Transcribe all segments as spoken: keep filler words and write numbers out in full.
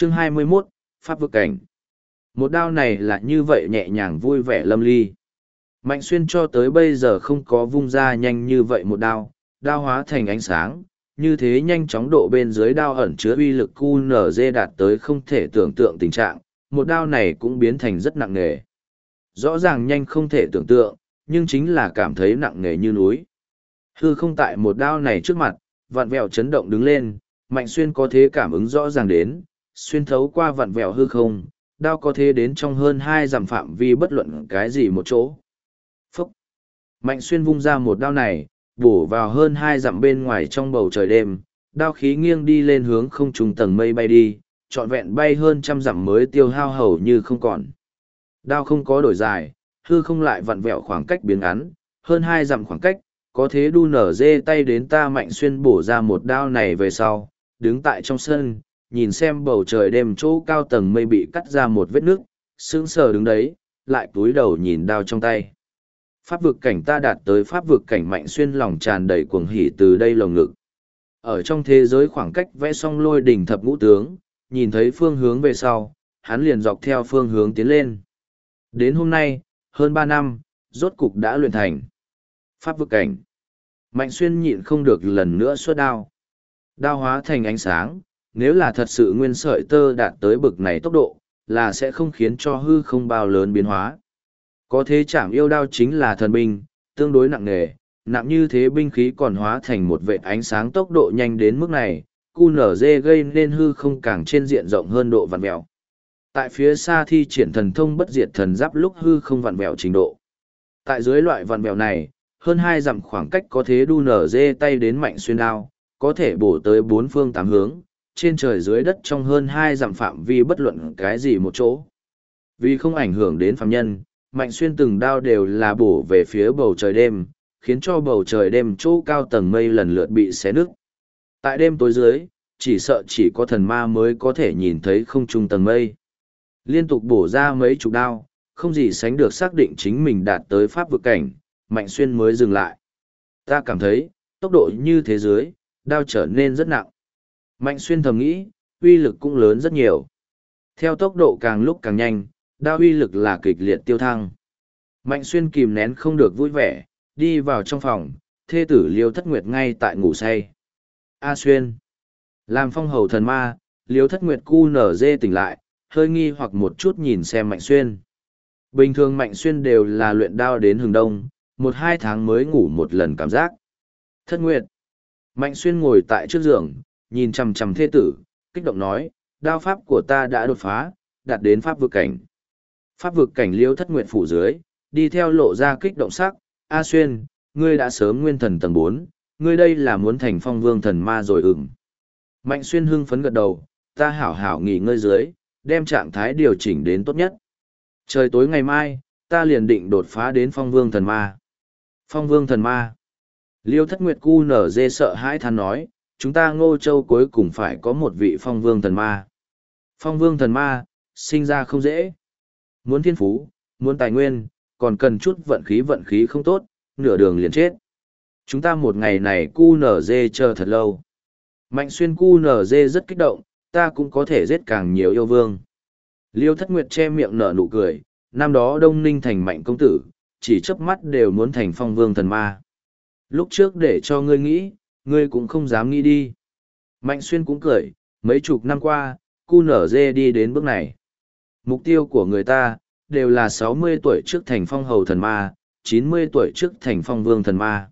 Chương hai mươi mốt, Pháp vực cảnh. Một đao này là như vậy nhẹ nhàng vui vẻ lâm ly. Mạnh Xuyên cho tới bây giờ không có vung ra nhanh như vậy một đao, đao hóa thành ánh sáng, như thế nhanh chóng độ bên dưới đao ẩn chứa uy lực quy en giê đạt tới không thể tưởng tượng tình trạng, một đao này cũng biến thành rất nặng nề. Rõ ràng nhanh không thể tưởng tượng, nhưng chính là cảm thấy nặng nề như núi. Hư không tại một đao này trước mặt, vặn vẹo chấn động đứng lên, Mạnh Xuyên có thế cảm ứng rõ ràng đến, xuyên thấu qua vặn vẹo hư không, đao có thế đến trong hơn hai dặm phạm vi bất luận cái gì một chỗ. Phúc! Mạnh Xuyên vung ra một đao này, bổ vào hơn hai dặm bên ngoài trong bầu trời đêm, đao khí nghiêng đi lên hướng không trung tầng mây bay đi, trọn vẹn bay hơn trăm dặm mới tiêu hao hầu như không còn. Đao không có đổi dài, hư không lại vặn vẹo khoảng cách biến ngắn, hơn hai dặm khoảng cách, có thế đu nở dê tay đến ta. Mạnh Xuyên bổ ra một đao này về sau, đứng tại trong sân, nhìn xem bầu trời đêm chỗ cao tầng mây bị cắt ra một vết nước, sững sờ đứng đấy, lại cúi đầu nhìn đao trong tay. Pháp vực cảnh ta đạt tới pháp vực cảnh. Mạnh Xuyên lòng tràn đầy cuồng hỉ từ đây lồng ngực. Ở trong thế giới khoảng cách vẽ xong lôi đỉnh thập ngũ tướng, nhìn thấy phương hướng về sau, hắn liền dọc theo phương hướng tiến lên. Đến hôm nay, hơn ba năm, rốt cục đã luyện thành. Pháp vực cảnh. Mạnh Xuyên nhịn không được lần nữa xuất đao. Đao hóa thành ánh sáng, nếu là thật sự nguyên sợi tơ đạt tới bực này tốc độ, là sẽ không khiến cho hư không bao lớn biến hóa. Có thế chảm yêu đao chính là thần binh, tương đối nặng nề, nặng như thế binh khí còn hóa thành một vệt ánh sáng tốc độ nhanh đến mức này, quy en giê gây nên hư không càng trên diện rộng hơn độ vặn vẹo. Tại phía xa thi triển thần thông bất diệt thần giáp lúc hư không vặn vẹo trình độ. Tại dưới loại vặn vẹo này, hơn hai dặm khoảng cách có thế đu nở dê tay đến Mạnh Xuyên đao, có thể bổ tới bốn phương tám hướng, trên trời dưới đất trong hơn hai dặm phạm vi bất luận cái gì một chỗ. Vì không ảnh hưởng đến phàm nhân, Mạnh Xuyên từng đao đều là bổ về phía bầu trời đêm, khiến cho bầu trời đêm chỗ cao tầng mây lần lượt bị xé nứt. Tại đêm tối dưới, chỉ sợ chỉ có thần ma mới có thể nhìn thấy không trung tầng mây. Liên tục bổ ra mấy chục đao, không gì sánh được xác định chính mình đạt tới pháp vực cảnh, Mạnh Xuyên mới dừng lại. Ta cảm thấy, tốc độ như thế dưới, đao trở nên rất nặng. Mạnh Xuyên thầm nghĩ, uy lực cũng lớn rất nhiều. Theo tốc độ càng lúc càng nhanh, đao uy lực là kịch liệt tiêu thăng. Mạnh Xuyên kìm nén không được vui vẻ, đi vào trong phòng, thê tử Liêu Thất Nguyệt ngay tại ngủ say. A Xuyên. Làm phong hầu thần ma, Liêu Thất Nguyệt cu nở dê tỉnh lại, hơi nghi hoặc một chút nhìn xem Mạnh Xuyên. Bình thường Mạnh Xuyên đều là luyện đao đến hừng đông, một hai tháng mới ngủ một lần cảm giác. Thất Nguyệt. Mạnh Xuyên ngồi tại trước giường, nhìn chằm chằm thê tử, kích động nói, đao pháp của ta đã đột phá, đạt đến pháp vực cảnh. Pháp vực cảnh Liêu Thất Nguyệt phủ dưới, đi theo lộ ra kích động sắc, A Xuyên, ngươi đã sớm nguyên thần tầng bốn, ngươi đây là muốn thành phong vương thần ma rồi ửng. Mạnh Xuyên hưng phấn gật đầu, ta hảo hảo nghỉ ngơi dưới, đem trạng thái điều chỉnh đến tốt nhất. Trời tối ngày mai, ta liền định đột phá đến phong vương thần ma. Phong vương thần ma. Liêu Thất Nguyệt cu nở dê sợ hãi than nói, chúng ta Ngô Châu cuối cùng phải có một vị phong vương thần ma. Phong vương thần ma, sinh ra không dễ. Muốn thiên phú, muốn tài nguyên, còn cần chút vận khí vận khí không tốt, nửa đường liền chết. Chúng ta một ngày này cu nở dê chờ thật lâu. Mạnh Xuyên cu nở dê rất kích động, ta cũng có thể giết càng nhiều yêu vương. Liêu Thất Nguyệt che miệng nở nụ cười, năm đó Đông Ninh thành Mạnh công tử, chỉ chớp mắt đều muốn thành phong vương thần ma. Lúc trước để cho ngươi nghĩ, ngươi cũng không dám nghĩ đi. Mạnh Xuyên cũng cười, mấy chục năm qua, cu nở dê đi đến bước này. Mục tiêu của người ta, đều là sáu mươi tuổi trước thành phong hầu thần ma, chín mươi tuổi trước thành phong vương thần ma.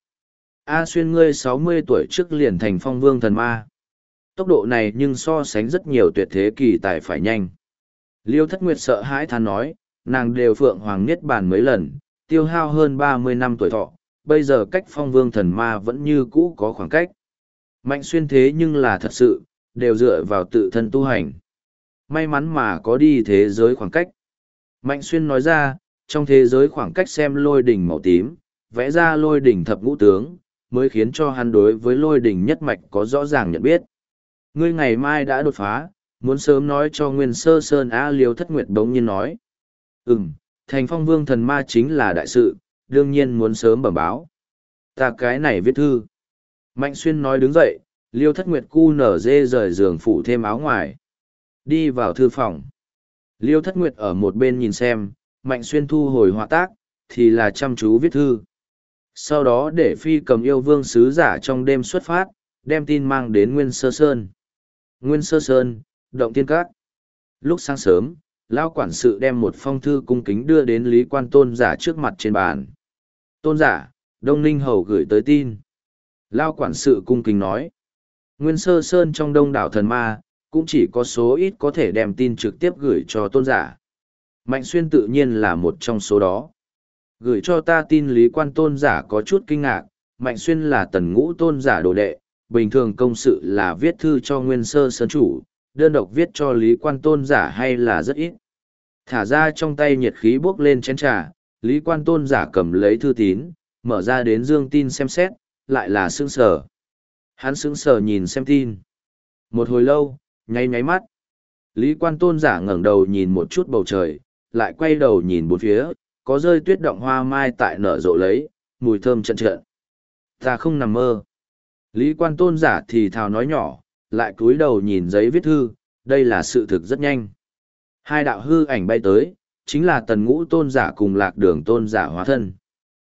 A Xuyên ngươi sáu mươi tuổi trước liền thành phong vương thần ma. Tốc độ này nhưng so sánh rất nhiều tuyệt thế kỳ tài phải nhanh. Liêu Thất Nguyệt sợ hãi than nói, nàng đều phượng hoàng niết bàn mấy lần, tiêu hao hơn ba mươi năm tuổi thọ, bây giờ cách phong vương thần ma vẫn như cũ có khoảng cách. Mạnh Xuyên thế nhưng là thật sự, đều dựa vào tự thân tu hành. May mắn mà có đi thế giới khoảng cách. Mạnh Xuyên nói ra, trong thế giới khoảng cách xem lôi đỉnh màu tím, vẽ ra lôi đỉnh thập ngũ tướng, mới khiến cho hắn đối với lôi đỉnh nhất mạch có rõ ràng nhận biết. Ngươi ngày mai đã đột phá, muốn sớm nói cho Nguyên Sơ Sơn. A Liêu Thất Nguyệt bỗng nhiên nói. Ừm, thành phong vương thần ma chính là đại sự, đương nhiên muốn sớm bẩm báo. Ta cái này viết thư. Mạnh Xuyên nói đứng dậy, Liêu Thất Nguyệt cu nở dê rời giường phủ thêm áo ngoài. Đi vào thư phòng. Liêu Thất Nguyệt ở một bên nhìn xem, Mạnh Xuyên thu hồi họa tác, thì là chăm chú viết thư. Sau đó để phi cầm yêu vương sứ giả trong đêm xuất phát, đem tin mang đến Nguyên Sơ Sơn. Nguyên Sơ Sơn, Động Tiên Các. Lúc sáng sớm, Lao quản sự đem một phong thư cung kính đưa đến Lý Quan Tôn giả trước mặt trên bàn. Tôn giả, Đông Ninh Hầu gửi tới tin. Lao quản sự cung kính nói. Nguyên Sơ Sơn trong đông đảo thần ma, cũng chỉ có số ít có thể đem tin trực tiếp gửi cho tôn giả. Mạnh Xuyên tự nhiên là một trong số đó. Gửi cho ta tin Lý Quan Tôn giả có chút kinh ngạc, Mạnh Xuyên là tần ngũ tôn giả đồ đệ, bình thường công sự là viết thư cho Nguyên Sơ Sơn chủ, đơn độc viết cho Lý Quan Tôn giả hay là rất ít. Thả ra trong tay nhiệt khí bốc lên chén trà, Lý Quan Tôn giả cầm lấy thư tín, mở ra đến dương tin xem xét, lại là sững sờ. Hắn sững sờ nhìn xem tin. Một hồi lâu, nháy nháy mắt. Lý Quan Tôn giả ngẩng đầu nhìn một chút bầu trời, lại quay đầu nhìn bốn phía, có rơi tuyết động hoa mai tại nở rộ lấy, mùi thơm trận trận. Ta không nằm mơ. Lý Quan Tôn giả thì thào nói nhỏ, lại cúi đầu nhìn giấy viết thư, đây là sự thực rất nhanh. Hai đạo hư ảnh bay tới, chính là tần ngũ tôn giả cùng lạc đường tôn giả hóa thân.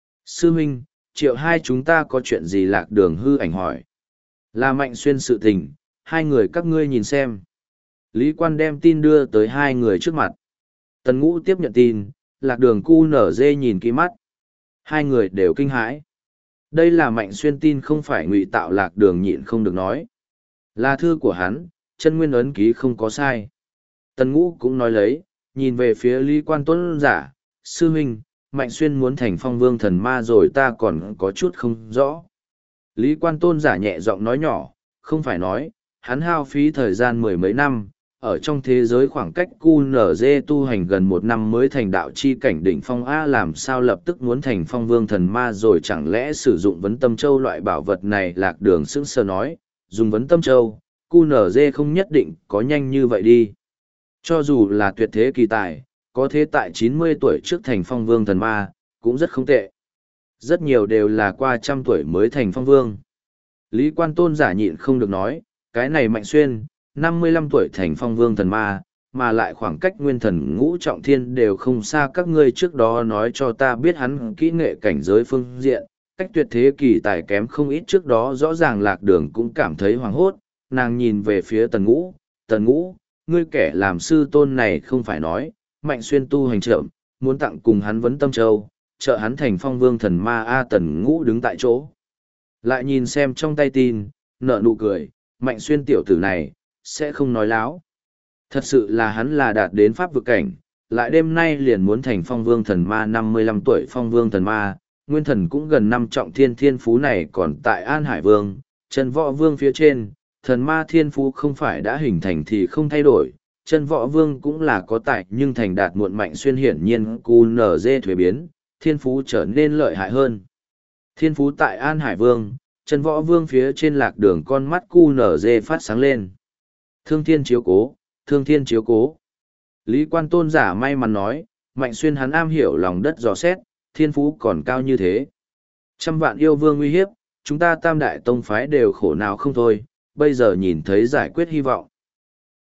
Sư huynh, triệu hai chúng ta có chuyện gì lạc đường hư ảnh hỏi. Là Mạnh Xuyên sự tình, hai người các ngươi nhìn xem. Lý Quan đem tin đưa tới hai người trước mặt. Tần ngũ tiếp nhận tin, lạc đường cu nở dê nhìn kỹ mắt. Hai người đều kinh hãi. Đây là Mạnh Xuyên tin không phải ngụy tạo lạc đường nhịn không được nói. Là thư của hắn, chân nguyên ấn ký không có sai. Tần ngũ cũng nói lấy, nhìn về phía Lý Quan Tôn giả, sư huynh, Mạnh Xuyên muốn thành phong vương thần ma rồi ta còn có chút không rõ. Lý Quan Tôn giả nhẹ giọng nói nhỏ, không phải nói, hắn hao phí thời gian mười mấy năm, ở trong thế giới khoảng cách cu nở dê tu hành gần một năm mới thành đạo chi cảnh đỉnh phong A làm sao lập tức muốn thành phong vương thần ma rồi chẳng lẽ sử dụng vấn tâm châu loại bảo vật này lạc đường sững sờ nói, dùng vấn tâm châu, cu nở dê không nhất định có nhanh như vậy đi. Cho dù là tuyệt thế kỳ tài, có thế tại chín mươi tuổi trước thành phong vương thần ma, cũng rất không tệ. Rất nhiều đều là qua trăm tuổi mới thành phong vương. Lý Quan Tôn giả nhịn không được nói, cái này Mạnh Xuyên, năm mươi lăm tuổi thành phong vương thần ma, mà lại khoảng cách nguyên thần ngũ trọng thiên đều không xa các ngươi trước đó nói cho ta biết hắn kỹ nghệ cảnh giới phương diện, cách tuyệt thế kỳ tài kém không ít trước đó rõ ràng lạc đường cũng cảm thấy hoảng hốt, nàng nhìn về phía tần ngũ, tần ngũ, ngươi kẻ làm sư tôn này không phải nói, Mạnh Xuyên tu hành trộm, muốn tặng cùng hắn vấn tâm châu, trợ hắn thành phong vương thần ma A tần ngũ đứng tại chỗ. Lại nhìn xem trong tay tin, nở nụ cười, Mạnh Xuyên tiểu tử này, sẽ không nói láo. Thật sự là hắn là đạt đến pháp vực cảnh, lại đêm nay liền muốn thành phong vương thần ma năm mươi lăm tuổi phong vương thần ma, nguyên thần cũng gần năm trọng thiên thiên phú này còn tại An Hải Vương, chân võ vương phía trên, thần ma thiên phú không phải đã hình thành thì không thay đổi, chân võ vương cũng là có tài nhưng thành đạt muộn Mạnh Xuyên hiển nhiên cu nở dê thuế biến, thiên phú trở nên lợi hại hơn. Thiên phú tại An Hải Vương, chân võ vương phía trên lạc đường con mắt cu nở dê phát sáng lên. Thương thiên chiếu cố, thương thiên chiếu cố. Lý Quan Tôn giả may mắn nói, Mạnh Xuyên hắn am hiểu lòng đất dò xét, thiên phú còn cao như thế. Trăm vạn yêu vương uy hiếp, chúng ta tam đại tông phái đều khổ nào không thôi, bây giờ nhìn thấy giải quyết hy vọng.